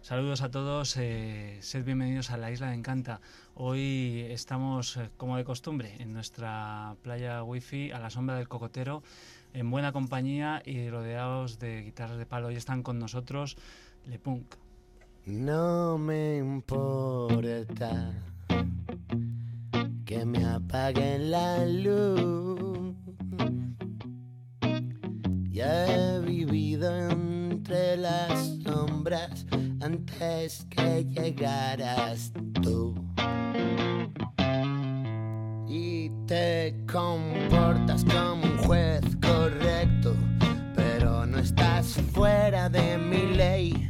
Saludos a todos, sed bienvenidos a la Isla de Encanta. Hoy estamos, como de costumbre, en nuestra playa wifi a la sombra del cocotero, en buena compañía y rodeados de guitarras de palo. Hoy están con nosotros Le Punk. No me importa que me apaguen la luz. Ya he vivido entre las sombras antes que llegaras tú. Y te comportas como un juez correcto, pero no estás fuera de mi ley.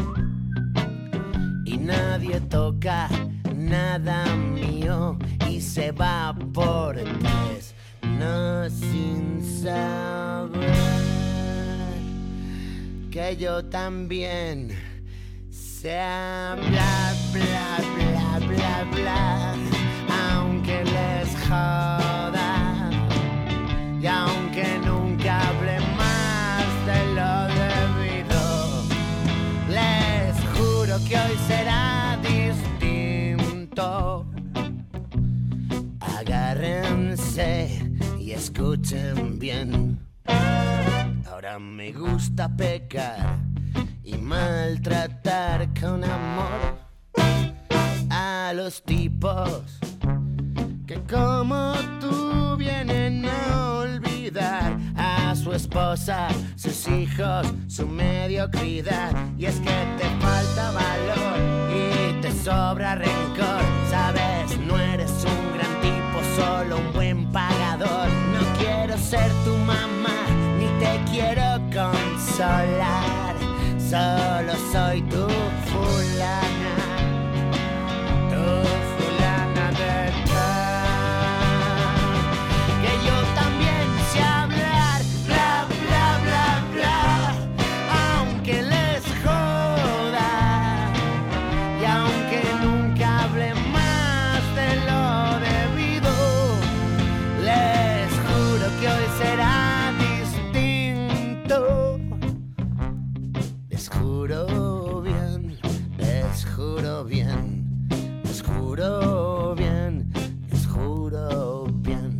Y nadie toca nada mío y se va por tres, no sin saber que yo también sé bla bla bla bla bla, aunque les joda y aunque nunca hable más de lo debido, les juro que hoy será distinto. Agárrense y escuchen bien. Ahora me gusta pecar y maltratar con amor a los tipos que como tú vienen a olvidar a su esposa, sus hijos, su mediocridad. Y es que te falta valor y te sobra rencor. Sabes, no eres un gran tipo, solo un buen pagador. No quiero ser tu mamá, ni te quiero consolar. Solo soy tu fulana, tu fulana de tal. Que yo también sé hablar, bla, bla, bla, bla, aunque les joda y aunque nunca hable más de lo debido, les juro que hoy será distinto. Les juro bien, les juro bien, les juro bien, les juro bien.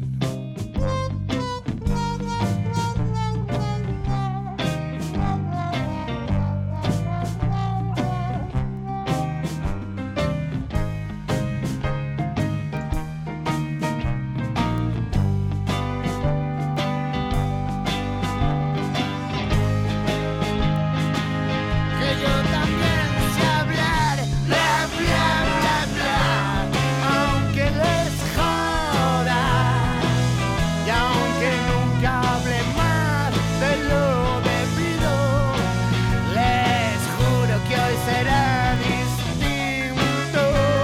Que yo también sé hablar, bla, bla, bla, bla, aunque les joda y aunque nunca hable más de lo debido, les juro que hoy será distinto.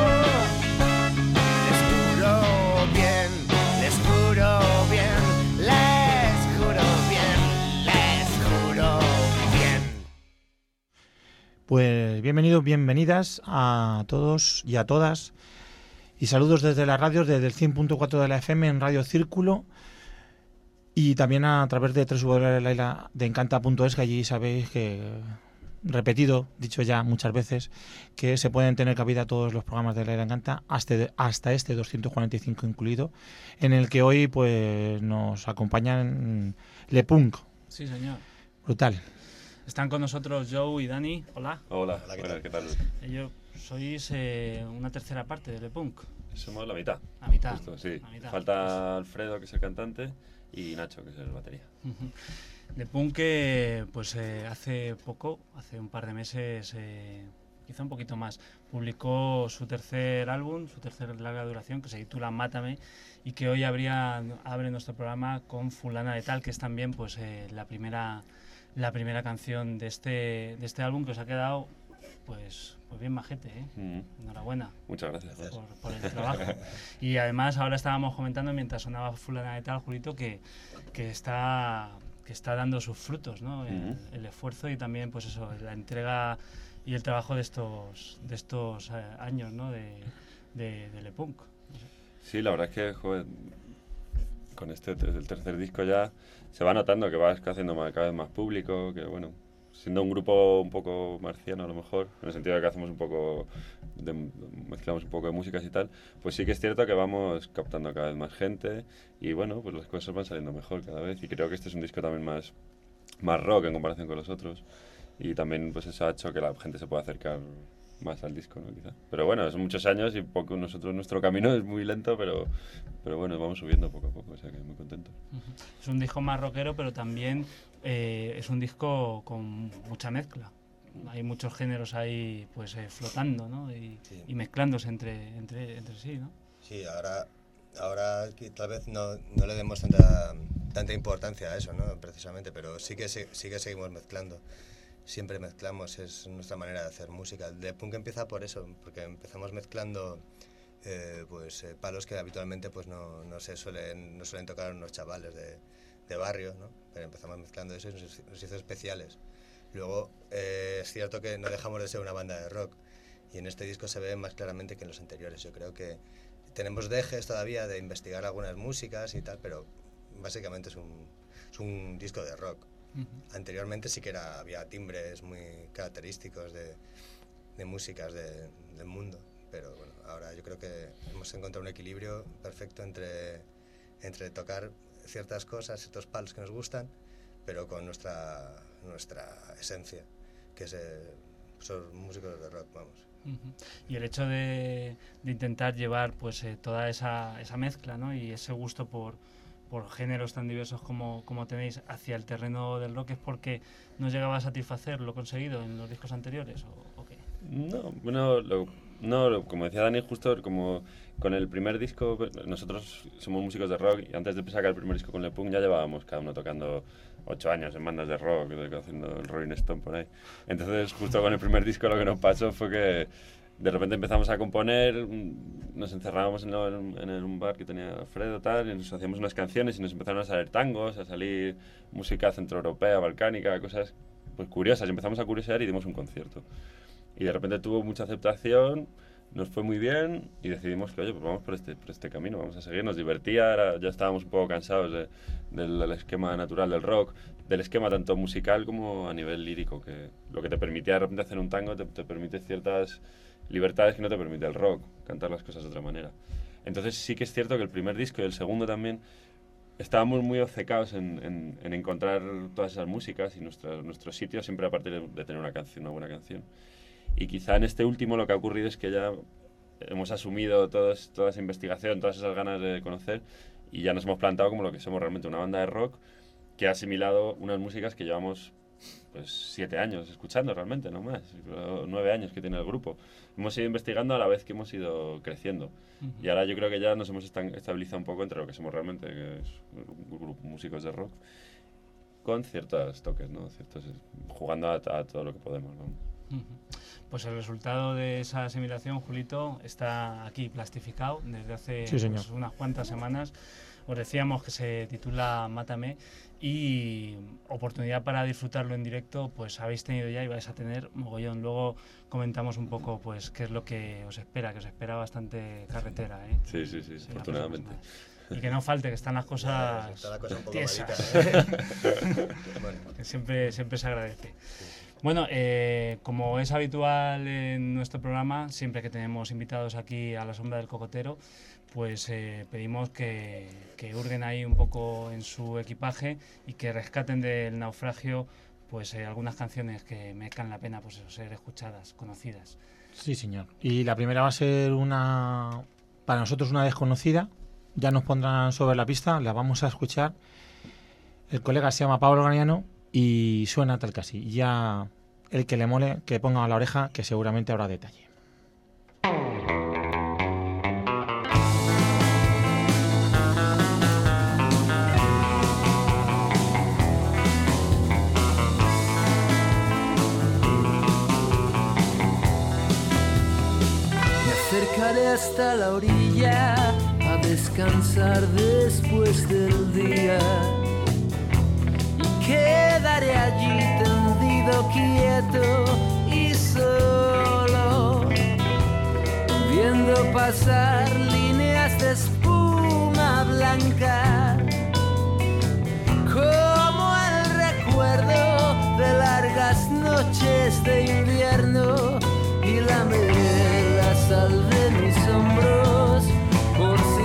Les juro bien, les juro bien, les juro bien, les juro bien. Pues bienvenidos, bienvenidas a todos y a todas. Y saludos desde las radios, desde el 100.4 de la FM en Radio Círculo. Y también a través de www.lailadeencanta.es, que allí sabéis que, repetido, dicho ya muchas veces, que se pueden tener cabida todos los programas de La Isla de Encanta, hasta este 245 incluido, en el que hoy pues nos acompañan Le Punk. Sí, señor. Brutal. Están con nosotros Joe y Dani. Hola. Hola, buenas, ¿qué tal? Ellos sois una tercera parte de Le Punk. Somos la mitad. La mitad. Justo, sí. La mitad. Falta Alfredo, que es el cantante, y Nacho, que es el batería. Le Punk, pues hace poco, hace un par de meses, quizá un poquito más, publicó su tercer álbum, su tercer larga duración, que se titula Mátame, y que hoy abre nuestro programa con Fulana de Tal, que es también pues la primera canción de este álbum, que os ha quedado pues bien majete, ¿eh? Enhorabuena. Muchas gracias. Por el trabajo. Y además ahora estábamos comentando mientras sonaba Fulana de Tal, Julito, que está dando sus frutos, ¿no? El esfuerzo y también pues eso, la entrega y el trabajo de estos años, ¿no? de Le Punk. No sé. Sí, la verdad es que, joder, con el tercer disco ya se va notando que vas haciendo cada vez más público, que bueno, siendo un grupo un poco marciano a lo mejor, en el sentido de que hacemos un poco, mezclamos un poco de músicas y tal, pues sí que es cierto que vamos captando cada vez más gente y bueno, pues las cosas van saliendo mejor cada vez y creo que este es un disco también más rock en comparación con los otros y también pues eso ha hecho que la gente se pueda acercar más al disco, ¿no? Quizá. Pero bueno, son muchos años y nuestro camino es muy lento, pero bueno, vamos subiendo poco a poco, o sea que muy contento. Es un disco más rockero, pero también es un disco con mucha mezcla. Hay muchos géneros ahí pues flotando, ¿no? Y mezclándose entre sí, ¿no? Sí, ahora que tal vez no le demos tanta importancia a eso, ¿no? Precisamente, pero sí que seguimos mezclando. Siempre mezclamos, es nuestra manera de hacer música. The Punk empieza por eso, porque empezamos mezclando palos que habitualmente pues no suelen tocar unos chavales de barrio, ¿no? Pero empezamos mezclando eso y nos hizo especiales. Luego es cierto que no dejamos de ser una banda de rock y en este disco se ve más claramente que en los anteriores. Yo creo que tenemos dejes todavía de investigar algunas músicas y tal, pero básicamente es un disco de rock. Anteriormente sí que había timbres muy característicos de músicas del mundo, pero bueno, ahora yo creo que hemos encontrado un equilibrio perfecto entre tocar ciertas cosas, ciertos palos que nos gustan, pero con nuestra esencia, que son músicos de rock, vamos. Y el hecho de intentar llevar pues toda esa mezcla, ¿no? Y ese gusto por géneros tan diversos como tenéis hacia el terreno del rock, ¿es porque no llegaba a satisfacer lo conseguido en los discos anteriores o qué? No, bueno, como decía Dani, justo como con el primer disco, nosotros somos músicos de rock y antes de sacar el primer disco con The Punk ya llevábamos cada uno tocando 8 años en bandas de rock, haciendo el Rolling Stone por ahí. Entonces justo con el primer disco lo que nos pasó fue que de repente empezamos a componer, nos encerrábamos en un bar que tenía Alfredo tal, y nos hacíamos unas canciones y nos empezaron a salir tangos, a salir música centroeuropea, balcánica, cosas pues curiosas. Y empezamos a curiosear y dimos un concierto. Y de repente tuvo mucha aceptación, nos fue muy bien y decidimos que, oye, pues vamos por este camino, vamos a seguir. Nos divertía, ya estábamos un poco cansados del esquema natural del rock, del esquema tanto musical como a nivel lírico, que lo que te permitía de repente hacer un tango te permite ciertas libertades que no te permite el rock, cantar las cosas de otra manera. Entonces sí que es cierto que el primer disco y el segundo también estábamos muy obcecados en encontrar todas esas músicas y nuestro sitio siempre a partir de tener una buena canción. Y quizá en este último lo que ha ocurrido es que ya hemos asumido toda esa investigación, todas esas ganas de conocer y ya nos hemos plantado como lo que somos realmente, una banda de rock que ha asimilado unas músicas que llevamos pues 7 años escuchando realmente, no más, 9 años que tiene el grupo. Hemos ido investigando a la vez que hemos ido creciendo. Y ahora yo creo que ya nos hemos estabilizado un poco entre lo que somos realmente, que es un grupo de músicos de rock, con ciertos toques, ¿no? Jugando a todo lo que podemos, ¿no? Pues el resultado de esa asimilación, Julito, está aquí plastificado desde hace pues, unas cuantas semanas. Os decíamos que se titula Mátame y oportunidad para disfrutarlo en directo pues habéis tenido ya y vais a tener mogollón. Luego comentamos un poco pues qué es lo que os espera, que os espera bastante carretera, ¿eh? Sí, afortunadamente. Y que no falte, que están las cosas está la cosa un poco tiesas. malita, bueno. Que siempre se agradece. Bueno, como es habitual en nuestro programa, siempre que tenemos invitados aquí a la sombra del cocotero, pues pedimos que hurguen ahí un poco en su equipaje y que rescaten del naufragio pues algunas canciones que merezcan la pena pues ser escuchadas, conocidas. Sí, señor. Y la primera va a ser para nosotros una desconocida. Ya nos pondrán sobre la pista, la vamos a escuchar. El colega se llama Pablo Ganiano y suena tal casi. Ya el que le mole, que ponga a la oreja, que seguramente habrá detalle. Me acercaré hasta la orilla a descansar después del día y quedaré allí tendido quieto y solo viendo pasar líneas de espuma blanca como el recuerdo de largas noches de invierno y lameré la sal de mis hombros por si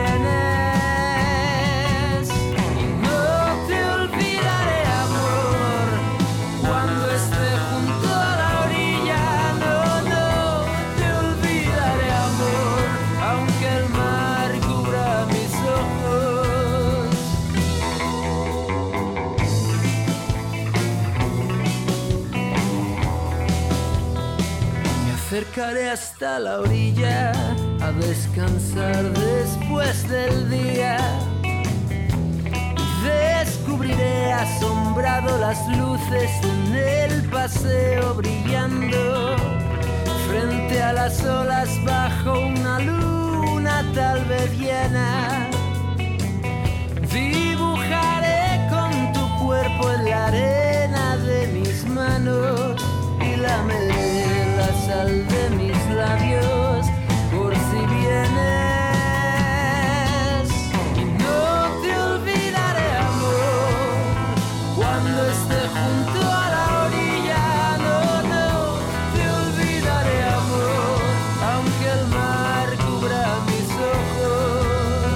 vienes. Y no te olvidaré, amor, cuando esté junto a la orilla. No, no te olvidaré, amor, aunque el mar cubra mis ojos. Me acercaré hasta la orilla a descansar después del día. Descubriré asombrado las luces en el paseo brillando frente a las olas bajo una luna tal vez llena. Dibujaré con tu cuerpo en la arena de mis manos y lameré la sal de mis labios por si vienes. Y no te olvidaré, amor, cuando esté junto a la orilla. No, no te olvidaré, amor, aunque el mar cubra mis ojos.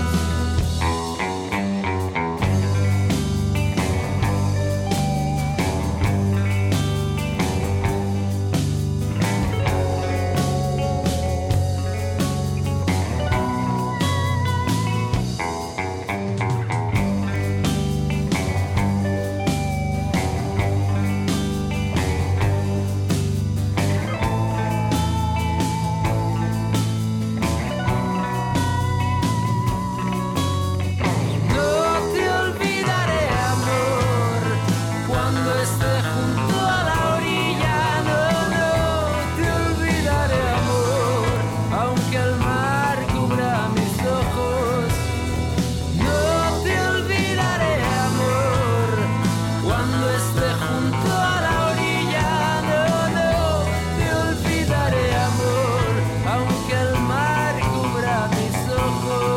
No te olvidaré, amor, cuando esté junto a la orilla. No, no te olvidaré, amor, aunque el mar cubra mis ojos. No te olvidaré, amor, cuando esté junto a la orilla. No, no te olvidaré, amor, aunque el mar cubra mis ojos.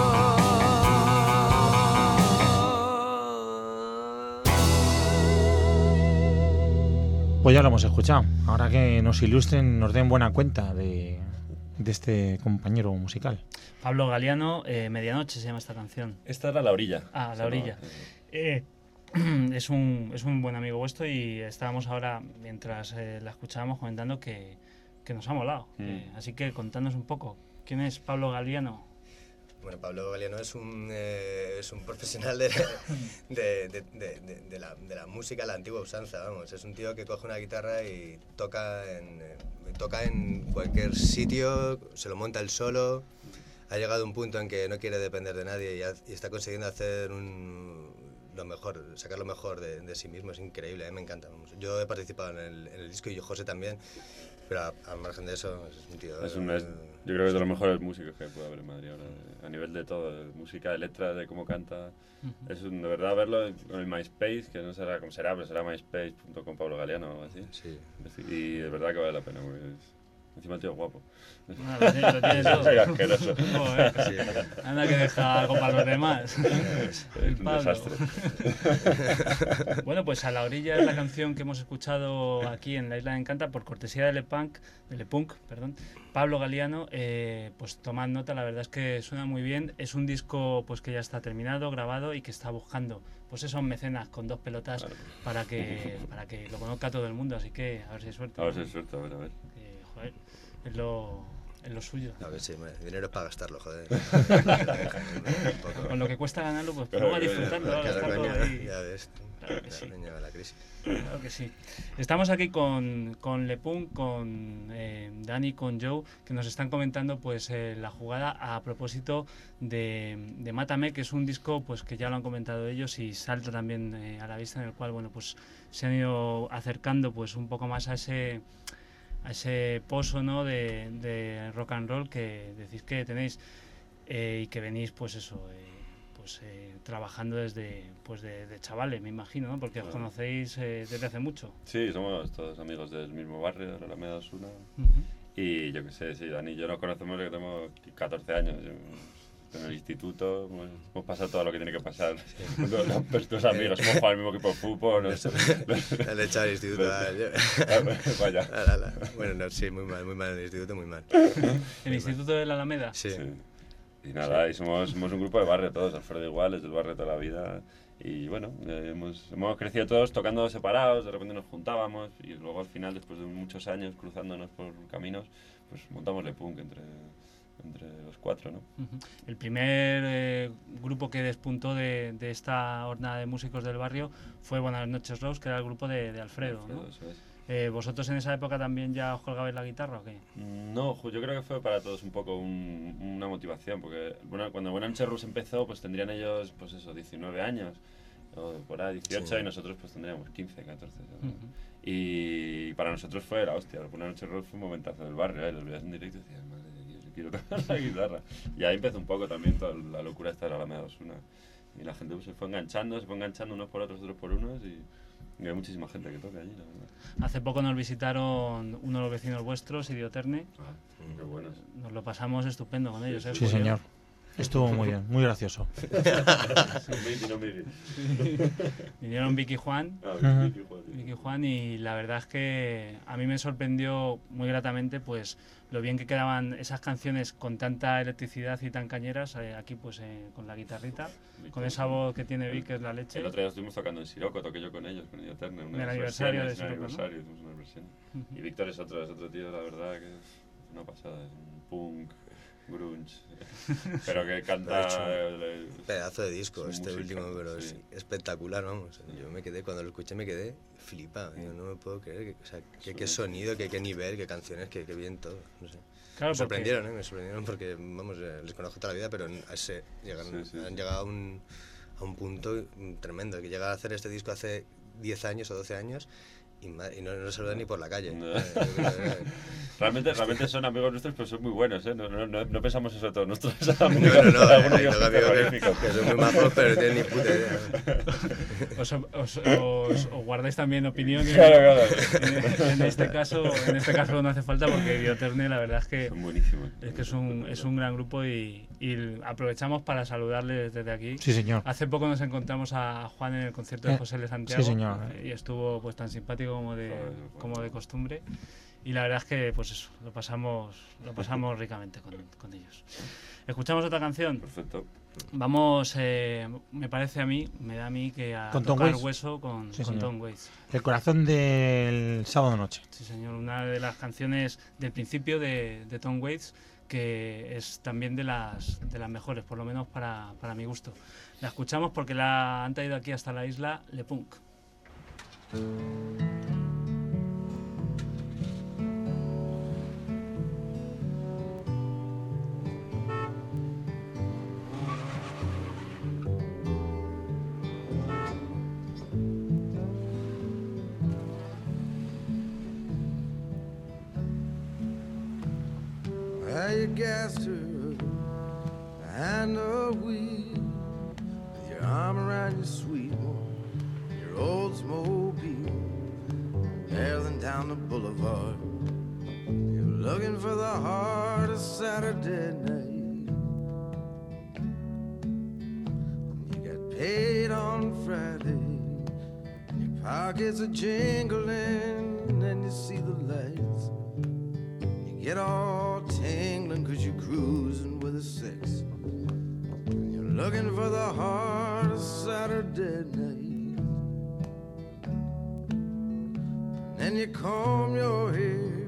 Pues ya lo hemos escuchado. Ahora que nos ilustren, nos den buena cuenta de este compañero musical. Pablo Galiano, Medianoche se llama esta canción. Esta era La Orilla. Ah, La Orilla. Es un buen amigo vuestro y estábamos ahora, mientras la escuchábamos, comentando que nos ha molado. Así que contadnos un poco. ¿Quién es Pablo Galiano? Bueno, Pablo Galiano es un profesional de la música, la antigua usanza, vamos. Es un tío que coge una guitarra y toca en cualquier sitio, se lo monta él solo. Ha llegado a un punto en que no quiere depender de nadie y está consiguiendo hacer lo mejor, sacar lo mejor de sí mismo. Es increíble, me encanta. Vamos. Yo he participado en el disco y José también, pero al margen de eso es un tío... Yo creo que es de los mejores músicos que puede haber en Madrid ahora, a nivel de todo, de música, de letras, de cómo canta. Es de verdad verlo con el MySpace, que no será como será, pero será myspace.com Pablo Galiano o algo así. Sí. Y de verdad que vale la pena, porque encima el tío es guapo. Lo tienes todo. Soy asqueroso. Joder. Sí. Anda que deja algo para los demás. Es un desastre. Bueno, pues A la Orilla es la canción que hemos escuchado aquí en La Isla de Encanta por cortesía de Le Punk, perdón. Pablo Galiano, pues tomad nota, la verdad es que suena muy bien. Es un disco pues que ya está terminado, grabado y que está buscando pues esos mecenas con 2 pelotas, claro, para que lo conozca todo el mundo, así que a ver si hay suerte. A ver si hay suerte, a ver. Joder, es lo suyo. A ver, sí, dinero es para gastarlo, joder. Con lo que cuesta ganarlo, pues vamos a disfrutarlo, a gastarlo ahí. Ya ves. Claro que sí. La crisis. Claro que sí. Estamos aquí con Le Punk, con Dani, con Joe, que nos están comentando pues la jugada a propósito de Mátame, que es un disco pues que ya lo han comentado ellos y salta también a la vista, en el cual bueno pues se han ido acercando pues un poco más a ese pozo, ¿no?, de rock and roll que decís que tenéis y que venís pues eso trabajando desde de chavales, me imagino, ¿no? Porque os conocéis desde hace mucho. Sí, somos todos amigos del mismo barrio, de la Alameda Osuna. Y yo qué sé, sí, Dani y yo nos conocemos desde que tenemos 14 años. En el instituto hemos pasado todo lo que tiene que pasar. Nuestros amigos, hemos jugado al mismo equipo de fútbol. El echado al instituto. Vaya. Bueno, no, sí, muy mal en el instituto, muy mal. ¿El Instituto de la Alameda? Sí. Y nada, y somos un grupo de barrio todos, Alfredo igual, desde el barrio toda la vida. Y bueno, hemos crecido todos tocando separados, de repente nos juntábamos y luego al final, después de muchos años cruzándonos por caminos, pues montamos Le Punk entre los 4, ¿no? El primer grupo que despuntó de esta hornada de músicos del barrio fue Buenas noches Rose, que era el grupo de Alfredo, ¿no? Eso es. ¿Vosotros en esa época también ya os colgabais la guitarra o qué? No, yo creo que fue para todos un poco una motivación, porque cuando Buenas noches Rose empezó, pues tendrían ellos, pues eso, 19 años, o por ahí 18, sí. Y nosotros pues tendríamos 15, 14. Y para nosotros fue la hostia, Buenas noches Rose fue un momentazo del barrio, los veías en directo y decías, madre de Dios, yo quiero tocar la guitarra. Y ahí empezó un poco también toda la locura esta de la Alameda Osuna. Y la gente pues, se fue enganchando unos por otros por unos y hay muchísima gente que toca allí, la verdad. Hace poco nos visitaron uno de los vecinos vuestros, Idioterne. Qué buenos. Nos lo pasamos estupendo con ellos, ¿eh? Sí, señor. Estuvo muy bien, muy gracioso. Vinieron Vicky y Juan. Vicky y Juan, y la verdad es que a mí me sorprendió muy gratamente pues lo bien que quedaban esas canciones con tanta electricidad y tan cañeras, aquí pues con la guitarrita, con esa voz que tiene Vic, que es la leche. El otro día estuvimos tocando en Siroco, toqué yo con ellos, con Idioterne, en el aniversario de Siroco, hicimos una versión. Y Víctor es otro tío, la verdad, que es una pasada, es un punk, grunge, pero que canta... Pedazo de disco este música, último, pero sí. Es espectacular, vamos. Yo me quedé, cuando lo escuché me quedé flipado. Yo no me puedo creer, qué sonido, qué nivel, qué canciones, qué bien todo, no sé. Claro, me sorprendieron porque, vamos, les conozco toda la vida, pero han llegado a un punto tremendo, que llegar a hacer este disco hace 10 años o 12 años y no saludan ni por la calle. No. Realmente son amigos nuestros, pero son muy buenos, ¿eh? No pensamos eso de todos nuestros amigos. Tengo amigos que son muy majos, pero no tienen ni puta idea. Os guardáis también opiniones. Claro. En este caso no hace falta, porque Idioterne la verdad es que son buenísimos. Es que es un gran grupo y aprovechamos para saludarles desde aquí. Sí, señor. Hace poco nos encontramos a Juan en el concierto de José L. Santiago. Sí, señor. Y estuvo pues tan simpático como de costumbre. Y la verdad es que pues eso, lo pasamos ricamente con ellos. ¿Escuchamos otra canción? Perfecto. Vamos, me da a mí que a ¿Con tocar Tom Waits? hueso con Tom Waits. El corazón del sábado noche. Sí, señor, una de las canciones del principio de Tom Waits, que es también de las mejores, por lo menos para mi gusto. La escuchamos porque la han traído aquí hasta la isla Le Punk. You gassed her and a wheel with your arm around your sweet one, your Oldsmobile, barreling down the boulevard. You're looking for the heart of Saturday night. You got paid on Friday, and your pockets are jingling, and you see the lights. Get all tingling 'cause you're cruising with a 6. You're looking for the heart of Saturday night. And you comb your hair,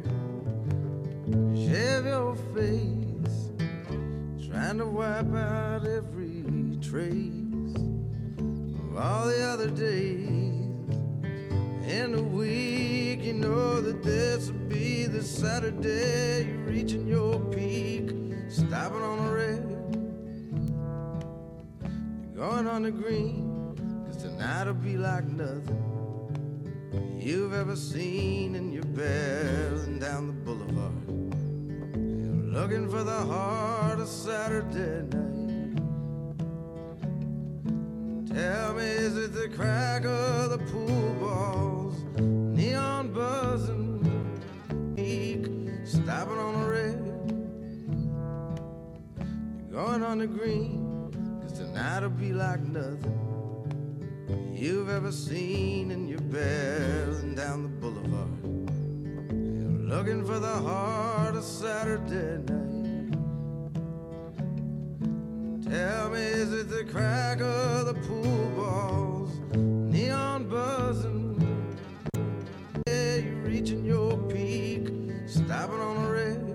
shave your face, trying to wipe out every trace of all the other days. In a week, you know that this will be the Saturday you're reaching your peak, stopping on a red. You're going on the green, 'cause tonight will be like nothing you've ever seen, and you're barreling down the boulevard. You're looking for the heart of Saturday night. Tell me, is it the crack of the pool balls, neon buzzing, stopping on a red? You're going on the green, 'cause tonight'll be like nothing you've ever seen, and you're barreling down the boulevard. You're looking for the heart of Saturday night. Tell me, is it the crack of the pool balls, neon buzzing? Yeah, you're reaching your peak, stopping on a red.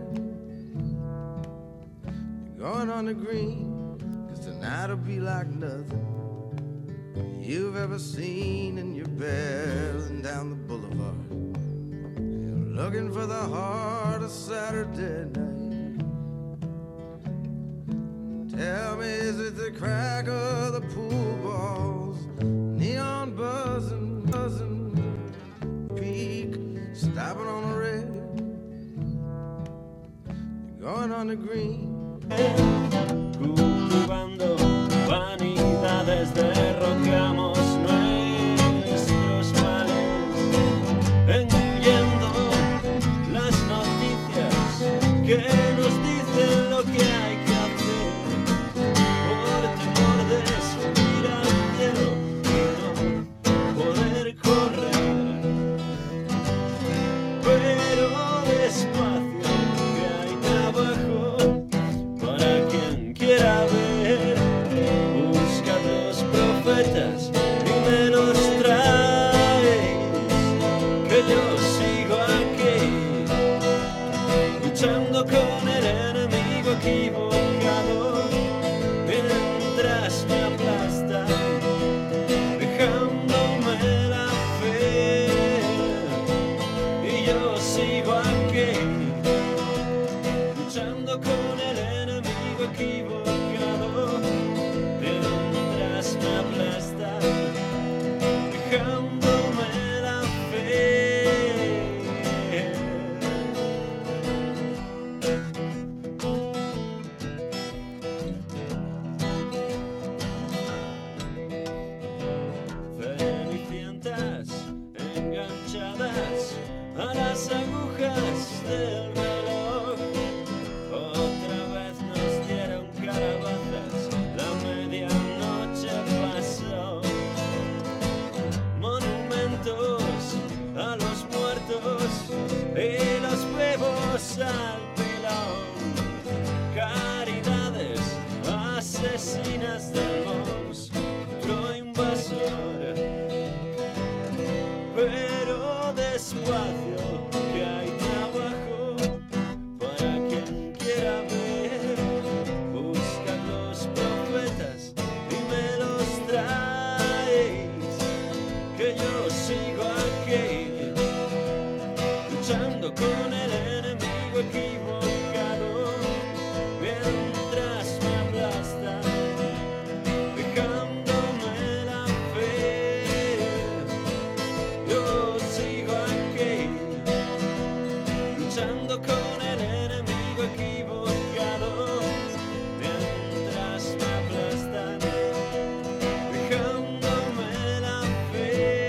You're going on the green, 'cause tonight'll be like nothing you've ever seen, and you're barreling down the boulevard. You're looking for the heart of Saturday night. Tell me, is it the crack of the pool balls, neon buzzing, buzzing, peak, stopping on a red. You're going on the green. Cultivando vanidades, derrocamos nuestros males, engullendo las noticias que nos dicen lo que hay que hacer, por temor de subir al cielo y no poder correr, pero despacio que hay trabajo para quien quiera ver. Buscad los profetas y me los traéis, que yo sigo aquí, luchando con el enemigo equivocado, mientras me aplastan, dejándome la fe, y yo sigo aquí, luchando con el enemigo equivocado, mientras me aplastan, dejándome la fe. Cenicientas enganchadas a las agujas del reloj, otra vez nos dieron calabazas, la medianoche pasó. Monumentos a los muertos y los bebos al pilón, caridades asesinas del monstruo invasor, pero despacio que hay trabajo para quien quiera ver. Buscad los profetas y me los traéis, que yo sigo aquí, luchando con el enemigo equivocado, mientras me aplastan, dejándome la fe. Yo sigo aquí, luchando con el enemigo equivocado, mientras me aplastan, dejándome la fe.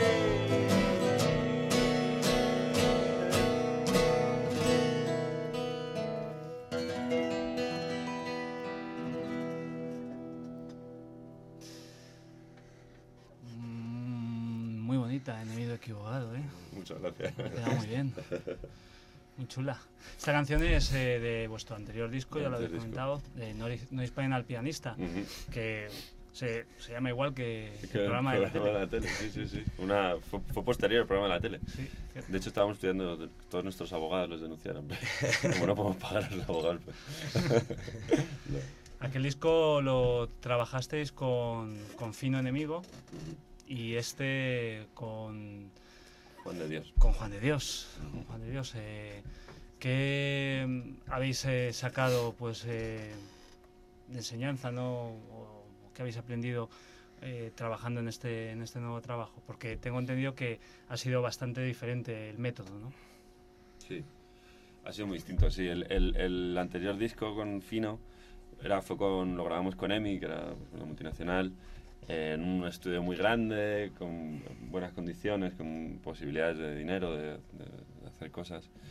Muy bonita, enemigo equivocado, ¿eh? Muchas gracias. Queda muy bien. Muy chula. Esta canción es de vuestro anterior disco, ya lo habéis Anterior comentado, de No disparen al pianista, Ujú. que se llama igual que el Que el programa de la tele. Sí, sí, sí. Fue posterior al programa de la tele. Sí, cierto. De hecho, estábamos estudiando, todos nuestros abogados los denunciaron. Como no podemos pagar a los abogados, pues. Aquel disco lo trabajasteis con Fino Enemigo y este con Juan de Dios. Juan de Dios. Con Juan de Dios. ¿Qué habéis sacado pues de enseñanza, ¿no? O qué habéis aprendido trabajando en este nuevo trabajo? Porque tengo entendido que ha sido bastante diferente el método, ¿no? Sí, ha sido muy distinto, sí. El anterior disco con Fino lo grabamos con EMI, que era una multinacional, en un estudio muy grande, con buenas condiciones, con posibilidades de dinero, de hacer cosas.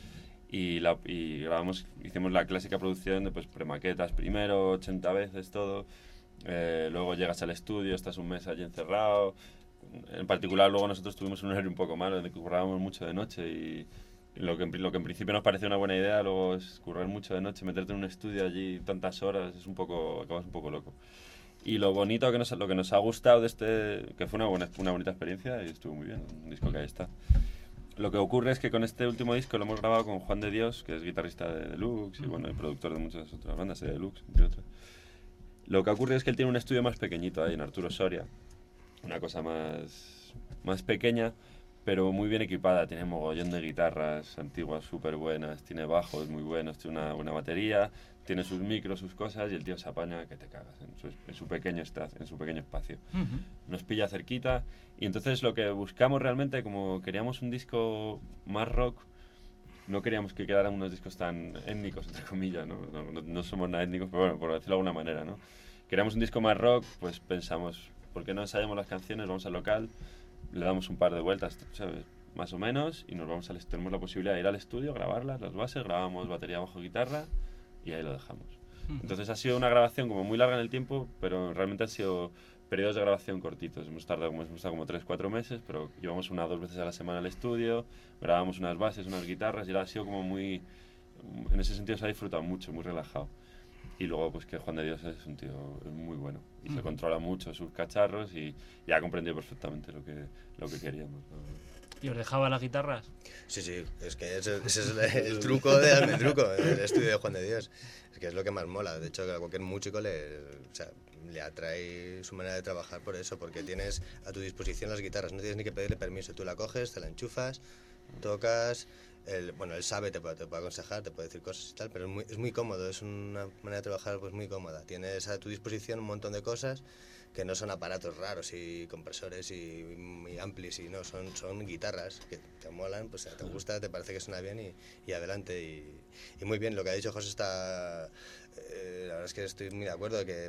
y grabamos, hicimos la clásica producción de pues premaquetas primero, 80 veces todo, luego llegas al estudio, estás un mes allí encerrado. En particular luego nosotros tuvimos un horario un poco malo, donde currábamos mucho de noche y lo que en principio nos pareció una buena idea, luego es currar mucho de noche, meterte en un estudio allí tantas horas, acabas un poco loco. Y lo bonito, lo que nos ha gustado de que fue una bonita experiencia y estuvo muy bien, un disco que ahí está. Lo que ocurre es que con este último disco lo hemos grabado con Juan de Dios, que es guitarrista de Deluxe y bueno, y productor de muchas otras bandas, de Deluxe, entre otras. Lo que ocurre es que él tiene un estudio más pequeñito ahí en Arturo Soria, una cosa más pequeña, pero muy bien equipada. Tiene mogollón de guitarras antiguas súper buenas, tiene bajos muy buenos, tiene una buena batería, tiene sus micros, sus cosas, y el tío se apaña que te cagas en su pequeño espacio. Nos pilla cerquita, y entonces lo que buscamos realmente, como queríamos un disco más rock, no queríamos que quedaran unos discos tan étnicos, entre comillas, no somos nada étnicos, pero bueno, por decirlo de alguna manera, ¿no? Queríamos un disco más rock, pues pensamos, ¿por qué no ensayamos las canciones? Vamos al local, le damos un par de vueltas, ¿sabes? Más o menos, y tenemos la posibilidad de ir al estudio, grabarlas, las bases, grabamos batería, bajo, guitarra, y ahí lo dejamos. Entonces ha sido una grabación como muy larga en el tiempo, pero realmente han sido periodos de grabación cortitos. Hemos estado como 3-4 meses, pero íbamos 1 o 2 veces a la semana al estudio, grabamos unas bases, unas guitarras, y ha sido como muy... En ese sentido se ha disfrutado mucho, muy relajado. Y luego pues que Juan de Dios es un tío muy bueno y se controla mucho sus cacharros y ha comprendido perfectamente lo que queríamos, ¿no? ¿Y os dejaba las guitarras? Sí, es que ese es el truco de Almendruco, el estudio de Juan de Dios. Es que es lo que más mola. De hecho, a cualquier músico le atrae su manera de trabajar por eso, porque tienes a tu disposición las guitarras, no tienes ni que pedirle permiso. Tú la coges, te la enchufas, tocas. Él sabe, te puede aconsejar, te puede decir cosas y tal, pero es muy cómodo, es una manera de trabajar pues muy cómoda. Tienes a tu disposición un montón de cosas que no son aparatos raros y compresores y amplis, y no, son guitarras que te molan, pues te gusta, te parece que suena bien y adelante. Y muy bien, lo que ha dicho José está... la verdad es que estoy muy de acuerdo, que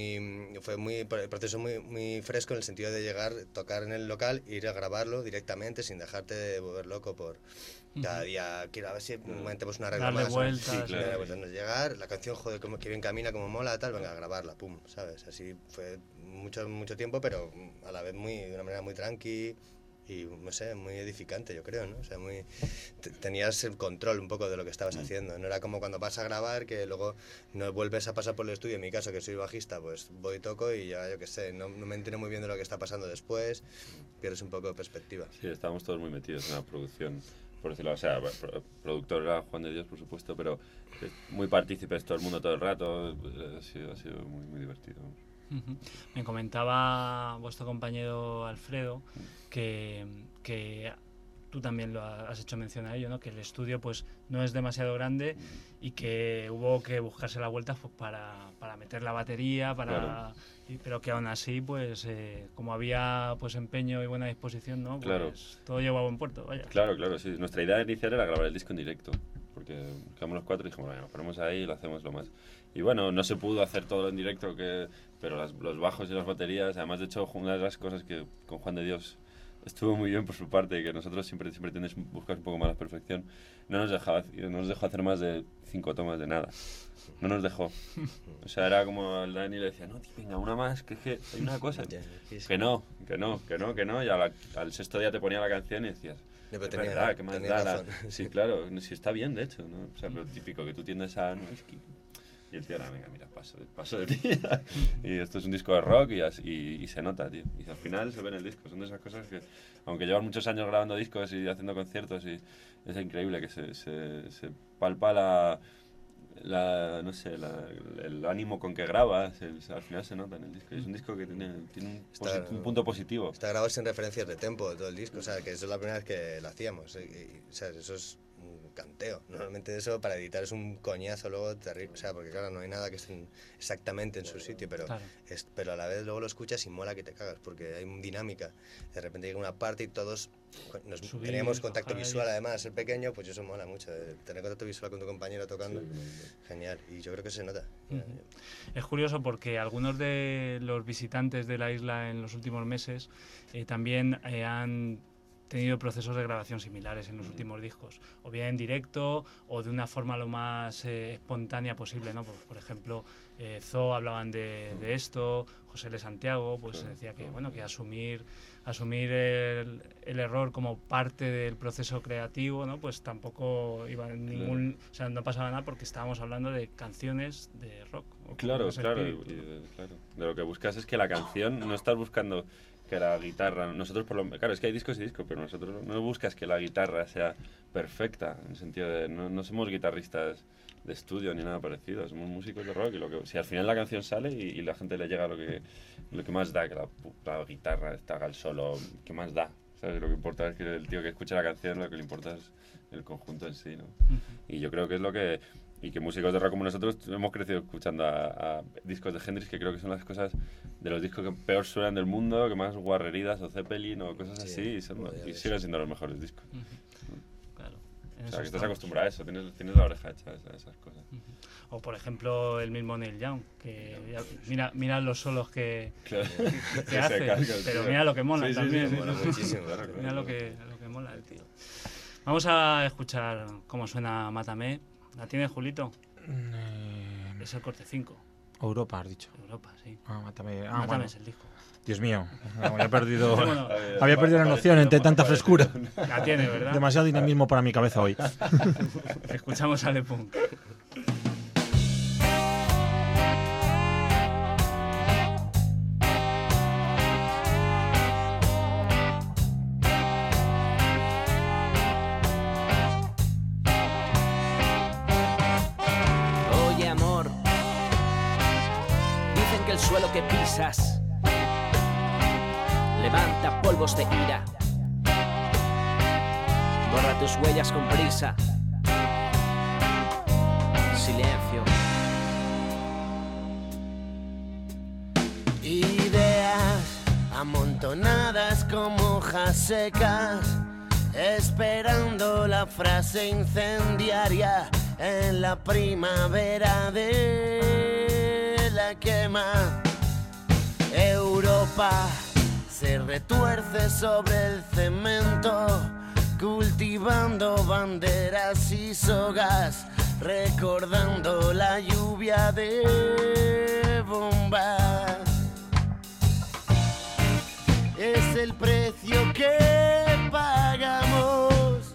el proceso muy fresco, en el sentido de llegar, tocar en el local, ir a grabarlo directamente sin dejarte volver loco por cada día. Quiero a ver si metemos una regla darle más. vueltas, sí, claro. Darle vueltas, llegar, la canción, joder, que bien camina, como mola, tal, venga a grabarla, pum, ¿sabes? Así fue mucho tiempo, pero a la vez de una manera muy tranqui. Y no sé, muy edificante, yo creo, ¿no? O sea, tenías el control un poco de lo que estabas haciendo. No era como cuando vas a grabar, que luego no vuelves a pasar por el estudio. En mi caso, que soy bajista, pues voy y toco y ya, yo qué sé, no me entero muy bien de lo que está pasando después, pierdes un poco de perspectiva. Sí, estábamos todos muy metidos en la producción, por decirlo, o sea, productor era Juan de Dios, por supuesto, pero muy partícipes todo el mundo todo el rato, ha sido muy divertido. Me comentaba vuestro compañero Alfredo que tú también lo has hecho mención a ello, ¿no? Que el estudio pues no es demasiado grande y que hubo que buscarse la vuelta pues, para meter la batería, Claro. pero que aún así pues como había pues empeño y buena disposición, ¿no? Pues Claro. todo llegó a buen puerto, vaya. Claro, sí. Nuestra idea inicial era grabar el disco en directo, porque quedamos los 4 y dijimos, bueno, nos ponemos ahí y lo hacemos lo más. Y bueno, no se pudo hacer todo en directo, pero los bajos y las baterías, además, de hecho, una de las cosas que con Juan de Dios estuvo muy bien por su parte, que nosotros siempre buscar un poco más la perfección, no nos dejó hacer más de 5 tomas de nada. No nos dejó. O sea, era como el Dani le decía, no, tío, venga, una más, que hay una cosa. Que no. Y al sexto día te ponía la canción y decías, Pero es verdad, ¿qué más da? razón. Sí, claro, si está bien, de hecho, ¿no? O sea, lo típico que tú tiendes a... No, es que... Y el tío, venga, mira, paso de ti. Y esto es un disco de rock y se nota, tío. Y al final se ve en el disco. Son de esas cosas que, aunque llevan muchos años grabando discos y haciendo conciertos, y es increíble que se palpa el ánimo con que grabas, al final se nota en el disco. Y es un disco que tiene un punto positivo. Está grabado sin referencias de tempo todo el disco, o sea, que eso es la primera vez que lo hacíamos. O sea, eso es un canteo. Normalmente eso para editar es un coñazo luego terrible, o sea, porque claro, no hay nada que esté exactamente en su sitio, pero, Claro. pero a la vez luego lo escuchas y mola que te cagas, porque hay dinámica. De repente llega una parte y todos teníamos contacto bajar, visual, además, el pequeño, pues eso mola mucho, tener contacto visual con tu compañero tocando, genial, y yo creo que se nota. Es curioso porque algunos de los visitantes de la isla en los últimos meses también han tenido procesos de grabación similares en los últimos discos, o bien en directo o de una forma lo más espontánea posible, ¿no? Pues, por ejemplo, Zoo hablaban de esto, José L. Santiago pues decía que bueno, que asumir el error como parte del proceso creativo, ¿no? Pues tampoco iba en ningún, o sea, no pasaba nada porque estábamos hablando de canciones de rock. Claro, claro, de lo que buscas es que la canción, no estás buscando que la guitarra, nosotros claro, es que hay discos y discos, pero nosotros no buscas que la guitarra sea perfecta, en el sentido de no somos guitarristas de estudio ni nada parecido, somos músicos de rock y si al final la canción sale y la gente le llega lo que más da, que la guitarra haga el solo, ¿qué más da? ¿Sabes? Lo que importa es que el tío que escucha la canción, lo que le importa es el conjunto en sí, ¿no? Y yo creo que es lo que... Y que músicos de rock como nosotros hemos crecido escuchando a discos de Hendrix, que creo que son las cosas de los discos que peor suenan del mundo, que más guarreridas o Zeppelin o cosas así, y siguen siendo los mejores discos. Claro. O sea, que estás acostumbrado a eso, tienes la oreja hecha a esas cosas. O por ejemplo el mismo Neil Young, que mira los solos que hace, pero mira lo que mola también. mola muchísimo, claro. Mira lo que mola el tío. Vamos a escuchar cómo suena Mátame. ¿La tienes, Julito? Es el corte 5. Europa, has dicho. Europa, sí. Mátame. Mátame Bueno. es el disco. Dios mío, había perdido Bueno, la noción entre tanta frescura. la tiene, ¿verdad? Demasiado dinamismo para mi cabeza hoy. Escuchamos a Le Punk. Oye, amor, dicen que el suelo que pisas levanta polvos de ira, borra tus huellas con prisa. Silencio. Ideas amontonadas como hojas secas, esperando la frase incendiaria en la primavera de la quema. Europa se retuerce sobre el cemento, cultivando banderas y sogas, recordando la lluvia de bombas. Es el precio que pagamos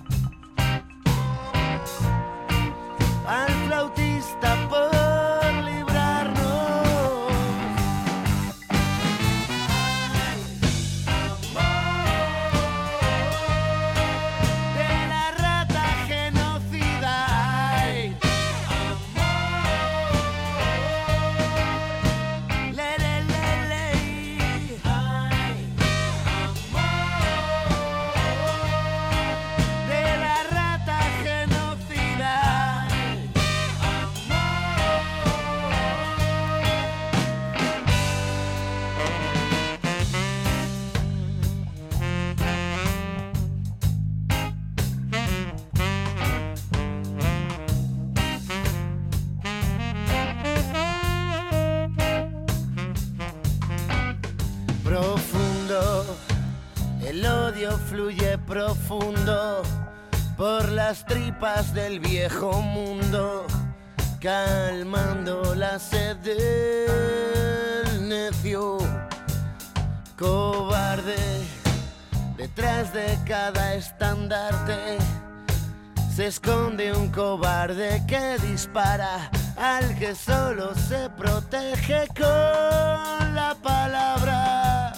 al flautista por librarnos de la rata genocida. Ay, le, le, le, le. Ay, de la rata genocida. Profundo, el odio fluye profundo por las tripas del viejo mundo, calmando la sed del necio. Cobarde, detrás de cada estandarte se esconde un cobarde que dispara al que solo se protege con la palabra.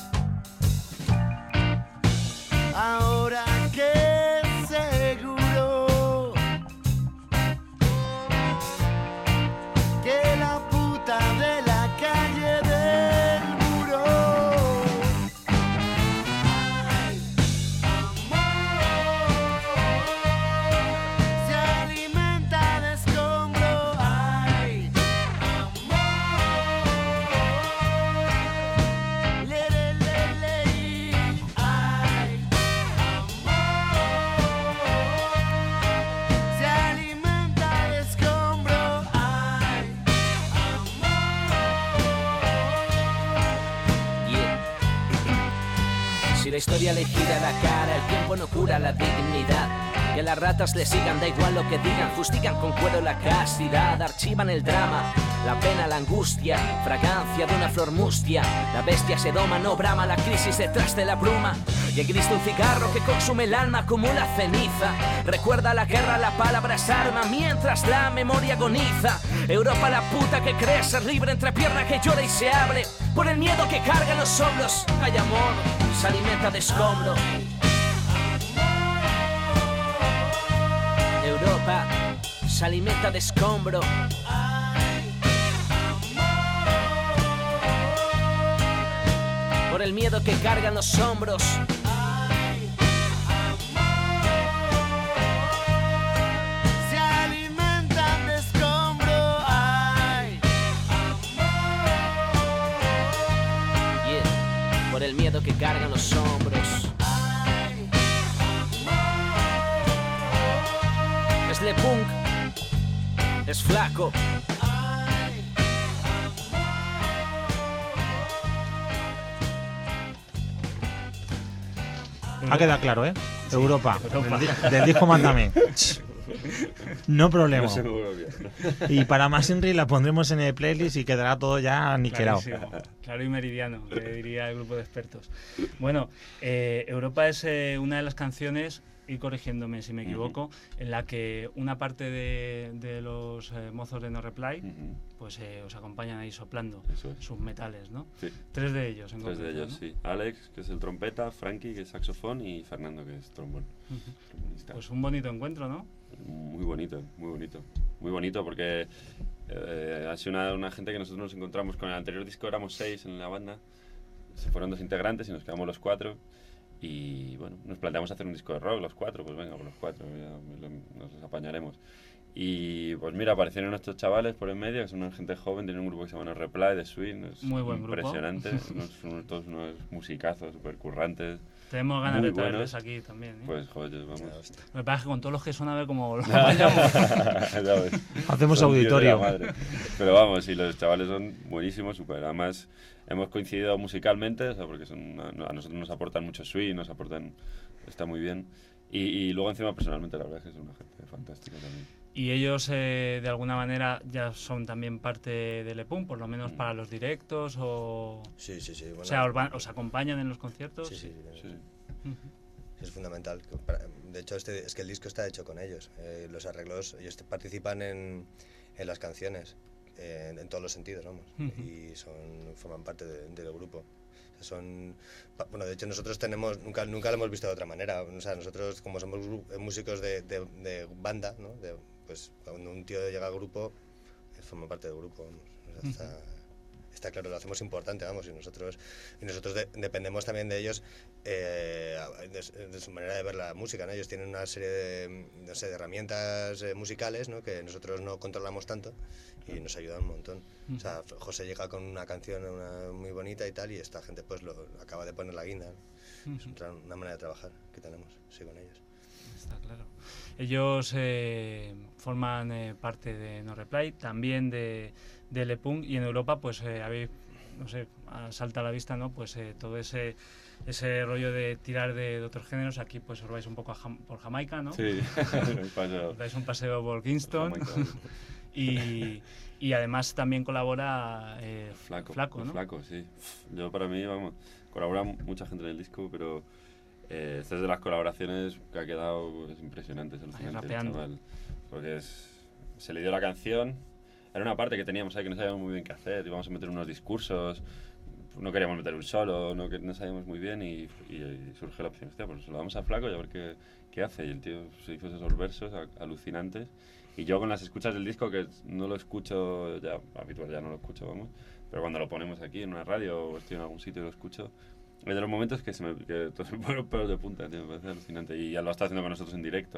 Ahora que seguro que la puta de la calle del muro se alimenta de escombro. Ay, le, le, le, le. Ay, historia le gira la cara, el tiempo no cura la dignidad. Que a las ratas le sigan, da igual lo que digan, fustigan con cuero la castidad, archivan el drama, la pena, la angustia, fragancia de una flor mustia. La bestia se doma, no brama, la crisis detrás de la bruma. Y he visto un cigarro que consume el alma como la ceniza. Recuerda la guerra, la palabra es arma, mientras la memoria agoniza. Europa la puta que cree ser libre, entre pierna que llora y se abre por el miedo que carga los hombros. Hay amor, se alimenta de escombro. Europa se alimenta de escombro. Por el miedo que cargan los hombros. Se alimentan de escombro. Ay. Yeah. Por el miedo que cargan los hombros. Es Le Punk, es flaco. Ha quedado claro, ¿eh? Europa. Europa. Del disco Mándame. No problema. No se me vuelve a olvidar. Y para más Inri la pondremos en el playlist y quedará todo ya aniquilado. Clarísimo, claro y meridiano, que diría el grupo de expertos. Bueno, Europa es una de las canciones, y corrigiéndome si me equivoco, en la que una parte de los mozos de No Reply pues os acompañan ahí soplando Eso es. sus metales, ¿no? Sí. 3 de ellos en Tres de concreto, ellos, ¿no? sí. Alex, que es el trompeta, Frankie, que es saxofón, y Fernando, que es trombón. Trombonista. Pues un bonito encuentro, ¿no? Muy bonito, muy bonito. Muy bonito porque ha sido una gente que nosotros nos encontramos con el anterior disco, éramos 6 en la banda. Se fueron 2 integrantes y nos quedamos los 4. Y bueno, nos planteamos hacer un disco de rock, los 4, pues venga, por los 4, ya nos los apañaremos. Y pues mira, aparecieron estos chavales por en medio, que son una gente joven, tienen un grupo que se llama No Reply, de Swing, es Muy buen grupo. impresionante, todos unos musicazos súper currantes. Tenemos ganas Muy de traerles buenos. aquí también, ¿eh? Pues joder, vamos. Lo que pasa es que con todos los que son a ver cómo lo apañamos. Ya ves. Hacemos Son tíos de la auditorio. madre. Pero vamos, y los chavales son buenísimos, súper. Además, hemos coincidido musicalmente, o sea, porque a nosotros nos aportan mucho swing, nos aportan... Está muy bien. Y luego encima personalmente, la verdad es que es una gente fantástica también. Y ellos, de alguna manera, ya son también parte de Le Punk, por lo menos para los directos, o... Sí, sí, sí. Bueno, O sea, os acompañan en los conciertos. sí, sí, Sí, sí. Ujú. es fundamental. De hecho, es que el disco está hecho con ellos. Los arreglos, ellos participan en las canciones, en todos los sentidos, vamos. Ujú. Y forman parte del grupo. O sea, bueno, de hecho nosotros nunca lo hemos visto de otra manera. O sea, nosotros como somos músicos de banda, ¿no? Pues cuando un tío llega al grupo, forma parte del grupo, vamos. O sea, está claro, lo hacemos importante, vamos, y nosotros dependemos también de ellos, de su manera de ver la música, ¿no? Ellos tienen una serie de, no sé, de herramientas musicales, ¿no? Que nosotros no controlamos tanto y nos ayudan un montón. O sea, José llega con una canción muy bonita y tal, y esta gente pues lo acaba de poner la guinda, ¿no? Es una manera de trabajar que tenemos, sí, con ellos. Está claro. Ellos forman parte de No Reply, también de Le Punk, y en Europa pues habéis, no sé, salta a la vista, ¿no? Pues todo ese rollo de tirar de otros géneros. Aquí pues os vais un poco por Jamaica, ¿no? Sí, un paseo. Os dais un paseo por Kingston. Jamaica. y además también colabora Flaco, ¿no? Flaco, sí. Yo para mí, vamos, colabora mucha gente en el disco, pero esta es de las colaboraciones que ha quedado impresionante, es alucinante, el rapeando. chaval. Porque se le dio la canción, era una parte que teníamos ahí que no sabíamos muy bien qué hacer, íbamos a meter unos discursos, no queríamos meter un solo, no sabíamos muy bien, y surge la opción, hostia, pues se lo damos a Flaco y a ver qué hace. Y el tío se hizo esos versos alucinantes. Y yo con las escuchas del disco, que no lo escucho ya, habitual ya no lo escucho, vamos, pero cuando lo ponemos aquí en una radio o estoy en algún sitio y lo escucho, es de los momentos que todos se me ponen los pelos de punta, tío, me parece alucinante. Y ya lo está haciendo con nosotros en directo.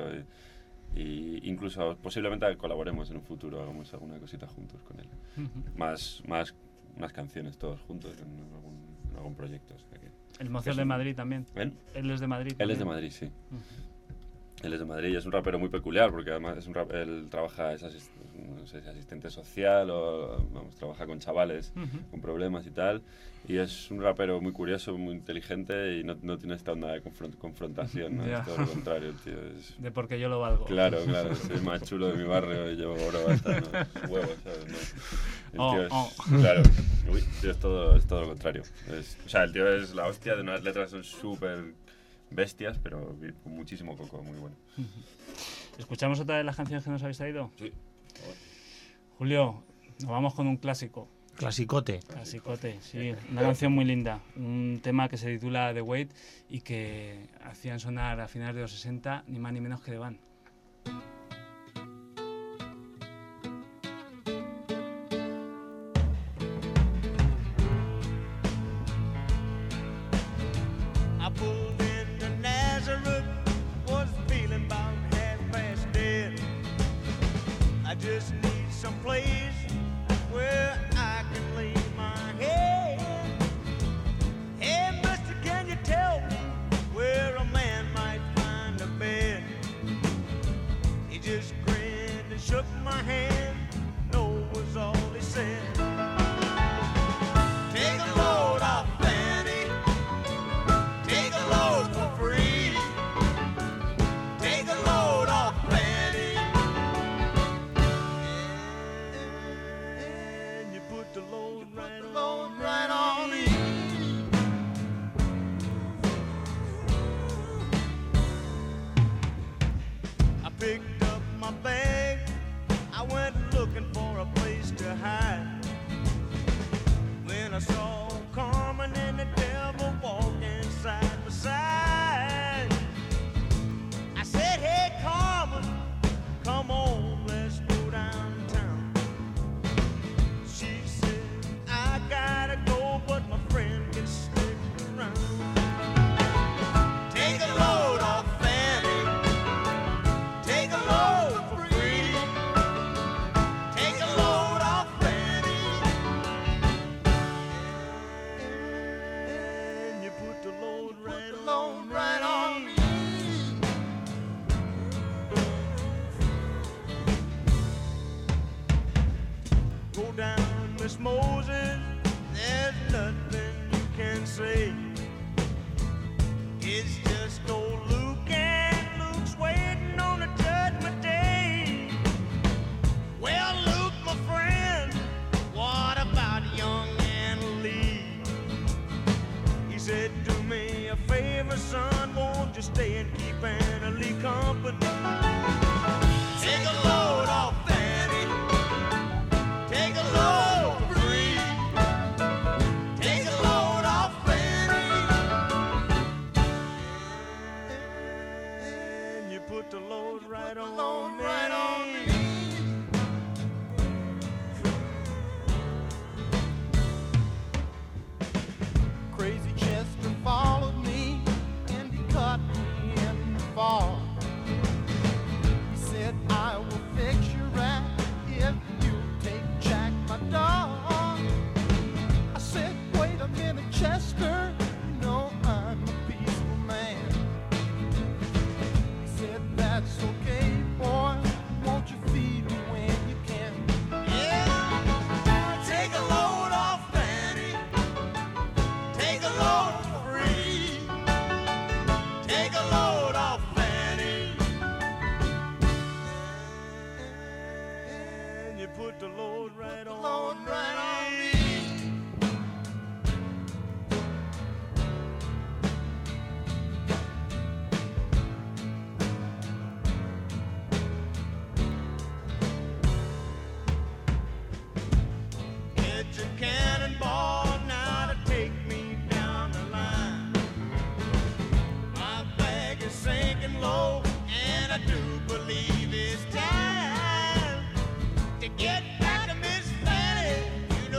Y incluso posiblemente colaboremos en un futuro, hagamos alguna cosita juntos con él. Más unas canciones todos juntos en algún proyecto. O sea El Mozo de Madrid también. ¿Ven? Él es de Madrid. Él es también. de Madrid, sí. Él es de Madrid y es un rapero muy peculiar porque además él trabaja, no sé si asistente social o vamos, trabaja con chavales con problemas y tal. Y es un rapero muy curioso, muy inteligente y no tiene esta onda de confrontación, ¿no? Es todo lo contrario, el tío. De porque yo lo valgo. Claro, soy el más chulo de mi barrio y yo oro hasta los huevos, ¿sabes? ¿No? El tío es, claro, tío, es todo lo contrario. O sea, el tío es la hostia, de unas letras son súper bestias, pero con muchísimo coco, muy bueno. ¿Escuchamos otra de las canciones que nos habéis traído? Sí. Julio, nos vamos con un clásico. Clasicote. Clasicote, sí. Una canción muy linda. Un tema que se titula The Wait y que hacían sonar a finales de los 60, ni más ni menos que The Band. I pulled into Nazareth, was feeling about half past dead. I just need some place where I can lay my head. Hey, mister, can you tell me where a man might find a bed? He just grinned and shook my hand, no was all he said. Take a load off, Fanny. Take a load for free. Take a load off, Fanny. And you put the load right on me. I picked up my bag. I went looking for a place to hide. When I saw Carmen and the devil walking side by side, I said, hey Carmen, come on, let's go downtown. She said, I gotta go, but my friend can stick around. Take a load off, Fanny. Take a load for free. Take a load off, Fanny. And you put the load right on me. Go down, Miss Moses, there's nothing you can say. It's just old Luke, and Luke's waiting on the judgment day. Well, Luke, my friend, what about young Anna Lee? He said, do me a favor, son, won't you stay and keep Anna Lee company? Take a load off, Fanny. Take a load for free. Take a load off, Fanny. And you put the load right on me. Crazy Chester followed me and he caught me in the fall. He said, I will fix you right if you take Jack, my dog. I said, wait a minute, Chester, you know I'm a peaceful man. He said, that's okay, boy, won't you feed me when you can? Yeah, take a load off, Fanny. Take a load for free. Take a load off, Fanny. And you put the load right on me. Get your cannonball now to take me down the line. My bag is sinking low, and I do believe it's time to get back to Miss Fanny. You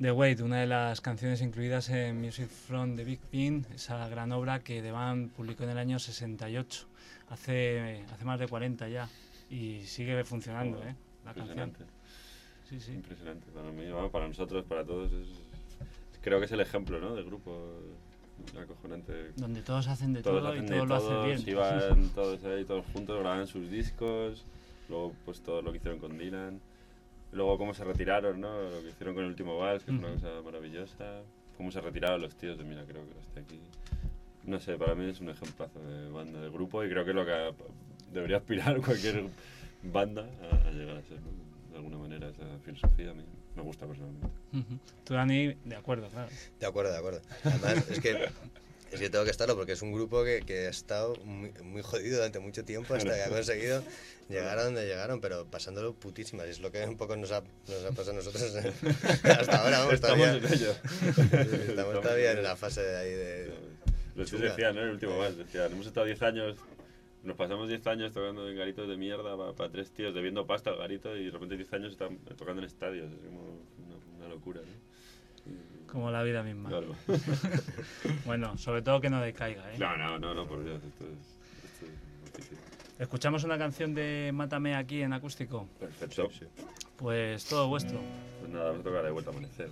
The Wait, una de las canciones incluidas en Music from the Big Pin, esa gran obra que The Band publicó en el año 68, hace más de 40 ya, y sigue funcionando, la canción. Impresionante. Sí, sí. Impresionante. Para mí, vamos, para nosotros, para todos, creo que es el ejemplo, ¿no? Del grupo acojonante. Donde todos hacen de Todos todo hacen y de todos lo todo, hacen bien. iban todos ahí, todos juntos, grababan sus discos, luego pues todo lo que hicieron con Dylan, luego cómo se retiraron, ¿no? Lo que hicieron con el último vals, que es una cosa maravillosa, cómo se retiraron los tíos de Mira, creo que los de aquí. No sé, para mí es un ejemplazo de banda, de grupo, y creo que es lo que debería aspirar cualquier banda a llegar a ser, ¿no? De alguna manera, esa filosofía a mí me gusta personalmente. Tú, Dani, de acuerdo, claro. De acuerdo. Además, es que tengo que estarlo porque es un grupo que ha estado muy jodido durante mucho tiempo hasta que ha conseguido llegar a donde llegaron, pero pasándolo putísimas. Es lo que un poco nos ha pasado a nosotros hasta ahora. Vamos, Estamos en ello. Estamos todavía en la fase de ahí de... Los que decían, ¿no? El último más, decían, hemos estado 10 años, nos pasamos 10 años tocando en garitos de mierda para 3 tíos, debiendo pasta al garito, y de repente 10 años están tocando en estadios. Es como una locura, ¿no? Como la vida misma. Claro. Bueno, sobre todo que no decaiga, ¿eh? No, por Dios, esto es difícil. ¿Escuchamos una canción de Mátame aquí en acústico? Perfecto. Sí. Pues todo vuestro. Pues nada, vamos a tocar De Vuelta a Amanecer.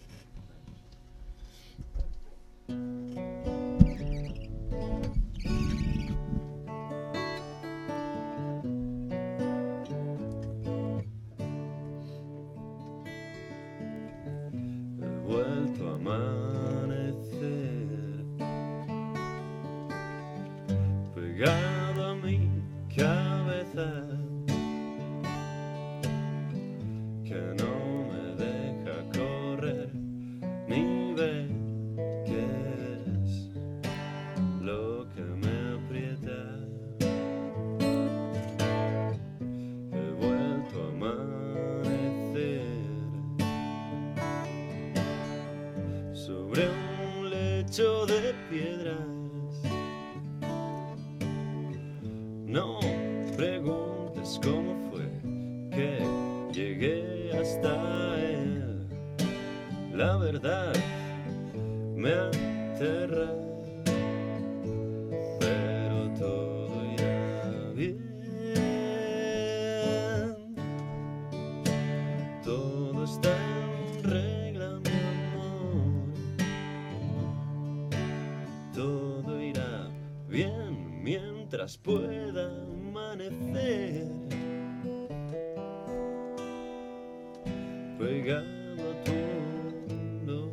He vuelto a amanecer, pegado a mi cabeza, que no me deja correr ni ver qué es lo que me aprieta. He vuelto a amanecer sobre un lecho de piedras. No preguntes cómo fue que llegué hasta él. La verdad me aterra, pero todo irá bien. Todo está en regla, mi amor. Todo irá bien mientras pueda amanecer. Pegado a tu mundo.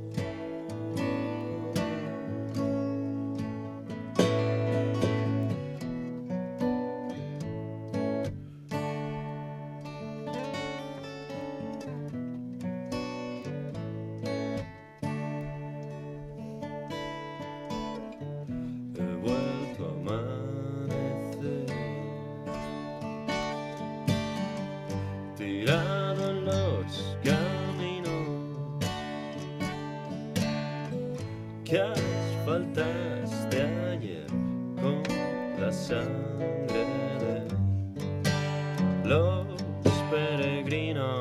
He vuelto a amanecer, tirado en los caminos que asfaltaste ayer con la sangre de los peregrinos.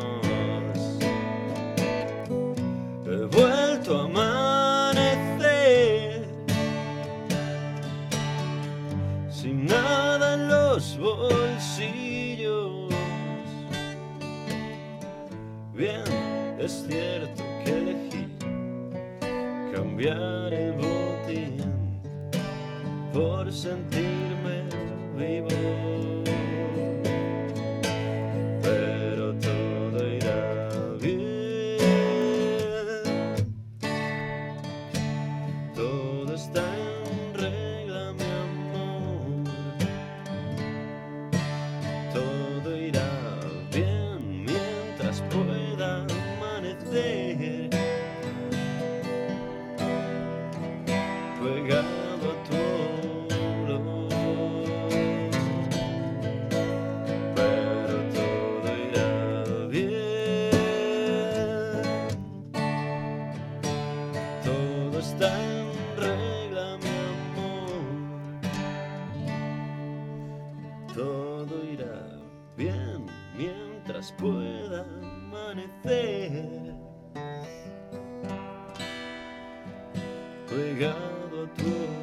He vuelto a amanecer sin nada en los bolsillos. Bien, es cierto que elegí cambiar el botín por sentirme vivo, pero todo irá bien. Todo está en regla, mi amor. Todo irá bien mientras pueda amanecer. Pegado a tu olor, pero todo irá bien. Todo está en regla, mi amor. Todo irá bien mientras pueda amanecer. pegado a tu olor.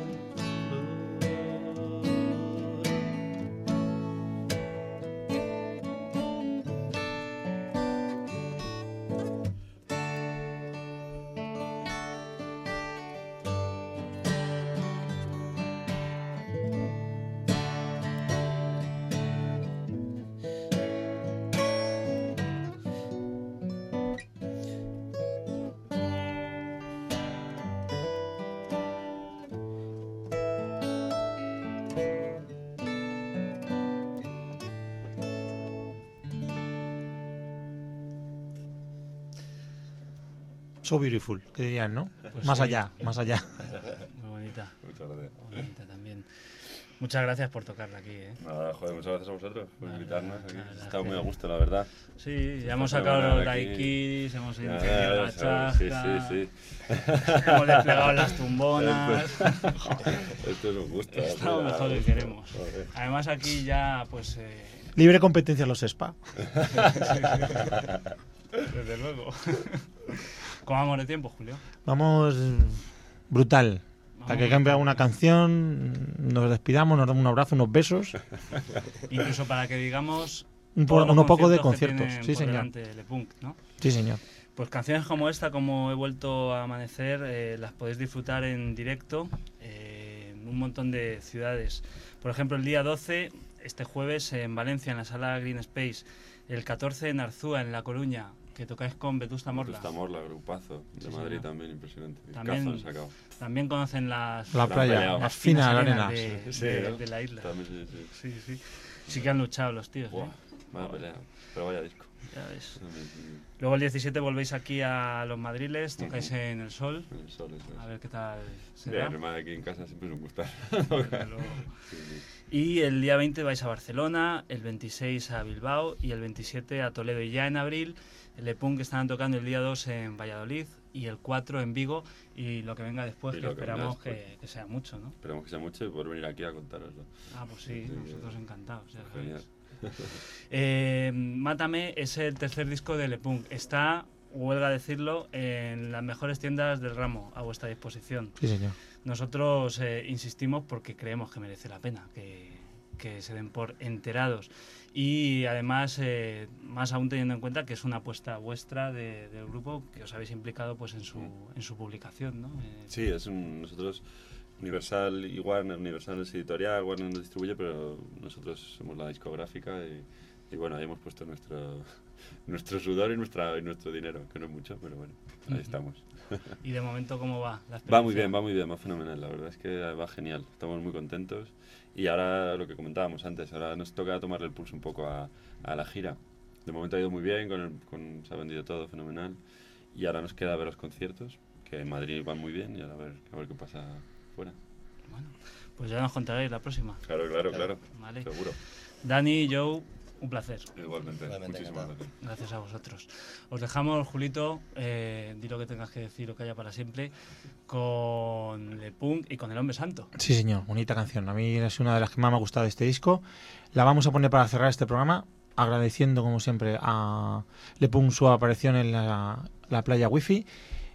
So beautiful, que dirían, ¿no? Pues Más sí. allá, más allá. Muy bonita. Muchas gracias. Muy bonita también. Muchas gracias por tocarla aquí, ¿eh? Nada, joder, muchas gracias a vosotros por La invitarnos verdad, aquí. la verdad Estaba que- muy a gusto, la verdad. Sí, ya hemos Está sacado los fenomenal aquí. daiquiris, hemos Ya, encendido la ya sabes, chasca, sí. hemos desplegado las tumbonas. Esto es un gusto. Está lo tío. mejor que queremos. Joder. Además aquí ya, pues... Libre competencia en los spa. desde luego. ¿Cómo vamos de tiempo, Julio? Vamos brutal. Para que cambie alguna canción, nos despidamos, nos damos un abrazo, unos besos. Incluso para que digamos... Un todos los uno poco de conciertos que conciertos. tienen Sí, por señor. delante Le Punk, ¿no? Sí, señor. Pues canciones como esta, como He vuelto a amanecer, las podéis disfrutar en directo en un montón de ciudades. Por ejemplo, el día 12, este jueves, en Valencia, en la sala Green Space. El 14 en Arzúa, en La Coruña, que tocáis con Vetusta Morla. Vetusta Morla, grupazo. De Sí, Madrid señor. también, impresionante. También- Cazo han sacado. También conocen las, La playa, peleado. las finas arenas arenas. de la isla. También, sí. Sí, sí. Sí que han luchado los tíos, Buah, ¿eh? vaya pelea. Pero vaya disco. Ya ves. En Luego el 17 volvéis aquí a Los Madriles, tocáis Ujú. en El Sol. el sol, eso es. A ver qué tal se da. Bien, hermano, aquí en casa siempre es un gustar. Desde luego. Y el día 20 vais a Barcelona, el 26 a Bilbao y el 27 a Toledo. Y ya en abril, el Le Punk estarán tocando el día 2 en Valladolid y el 4 en Vigo. Y lo que venga después, Y que lo que venga esperamos después. que sea mucho, ¿no? Esperemos que sea mucho y poder venir aquí a contaroslo. Ah, pues sí, Sí, nosotros encantados. ya Genial. sabéis. Mátame es el tercer disco de Le Punk. Está, huelga decirlo, en las mejores tiendas del ramo a vuestra disposición. Sí, señor. Nosotros insistimos porque creemos que merece la pena que se den por enterados. Y además, más aún teniendo en cuenta que es una apuesta vuestra del grupo que os habéis implicado pues en su publicación, ¿no? Sí, nosotros, Universal y Warner, Universal es editorial, Warner nos distribuye, pero nosotros somos la discográfica y bueno, ahí hemos puesto nuestro sudor y nuestro dinero, que no es mucho, pero bueno, ahí Ujú. estamos. Y de momento, ¿cómo va la experiencia? Va muy bien, va fenomenal, la verdad es que va genial, estamos muy contentos y ahora lo que comentábamos antes, ahora nos toca tomarle el pulso un poco a la gira. De momento ha ido muy bien, se ha vendido todo fenomenal y ahora nos queda ver los conciertos, que en Madrid van muy bien y ahora a ver qué pasa fuera. Bueno, pues ya nos contaréis la próxima. Claro, Vale. seguro. Dani, Joe, un placer. Igualmente, Igualmente, muchísimas encantado. gracias. Gracias a vosotros. Os dejamos, Julito, di lo que tengas que decir o que haya para siempre, con Le Punk y con El Hombre Santo. Sí, señor. Bonita canción. A mí es una de las que más me ha gustado de este disco. La vamos a poner para cerrar este programa, agradeciendo, como siempre, a Le Punk su aparición en la playa Wi-Fi.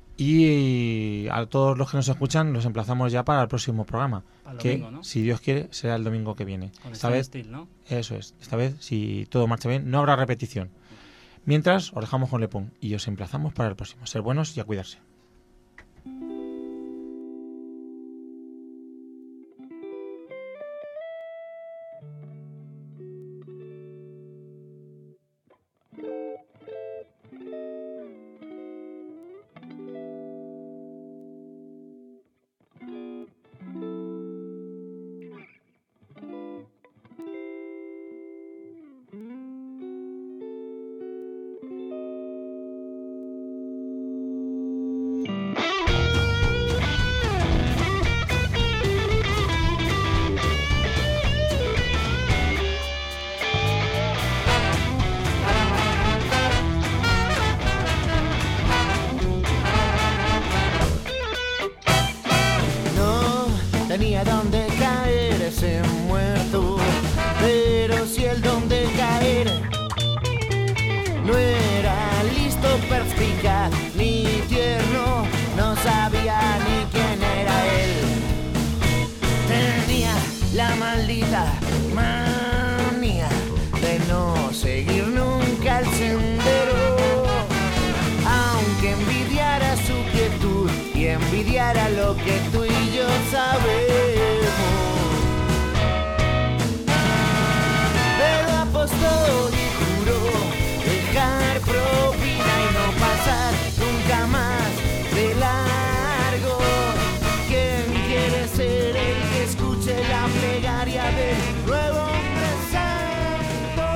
Y a todos los que nos escuchan, los emplazamos ya para el próximo programa. Para el Que, domingo, ¿no? si Dios quiere, será el domingo que viene. Con Esta Stan vez, Steel, ¿no? eso es. Esta vez, si todo marcha bien, no habrá repetición. Mientras, os dejamos con Le Punk y os emplazamos para el próximo. Ser buenos y a cuidarse. cambiara lo que tú y yo sabemos. Pero apostó y juró dejar propina y no pasar nunca más de largo. ¿Quién quiere ser el que escuche la plegaria del nuevo hombre santo?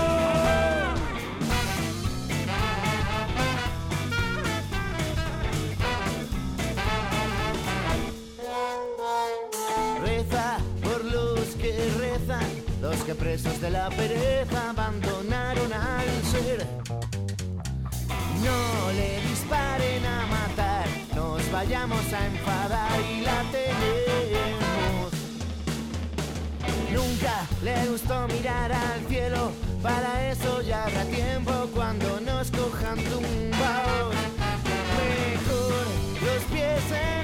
Reza por los que rezan, los que presos de la pereza abandonaron al ser. No le disparen a matar, nos vayamos a enfadar y la tenemos. Nunca le gustó mirar al cielo, para eso ya habrá tiempo cuando nos cojan tumbados. Mejor los pies en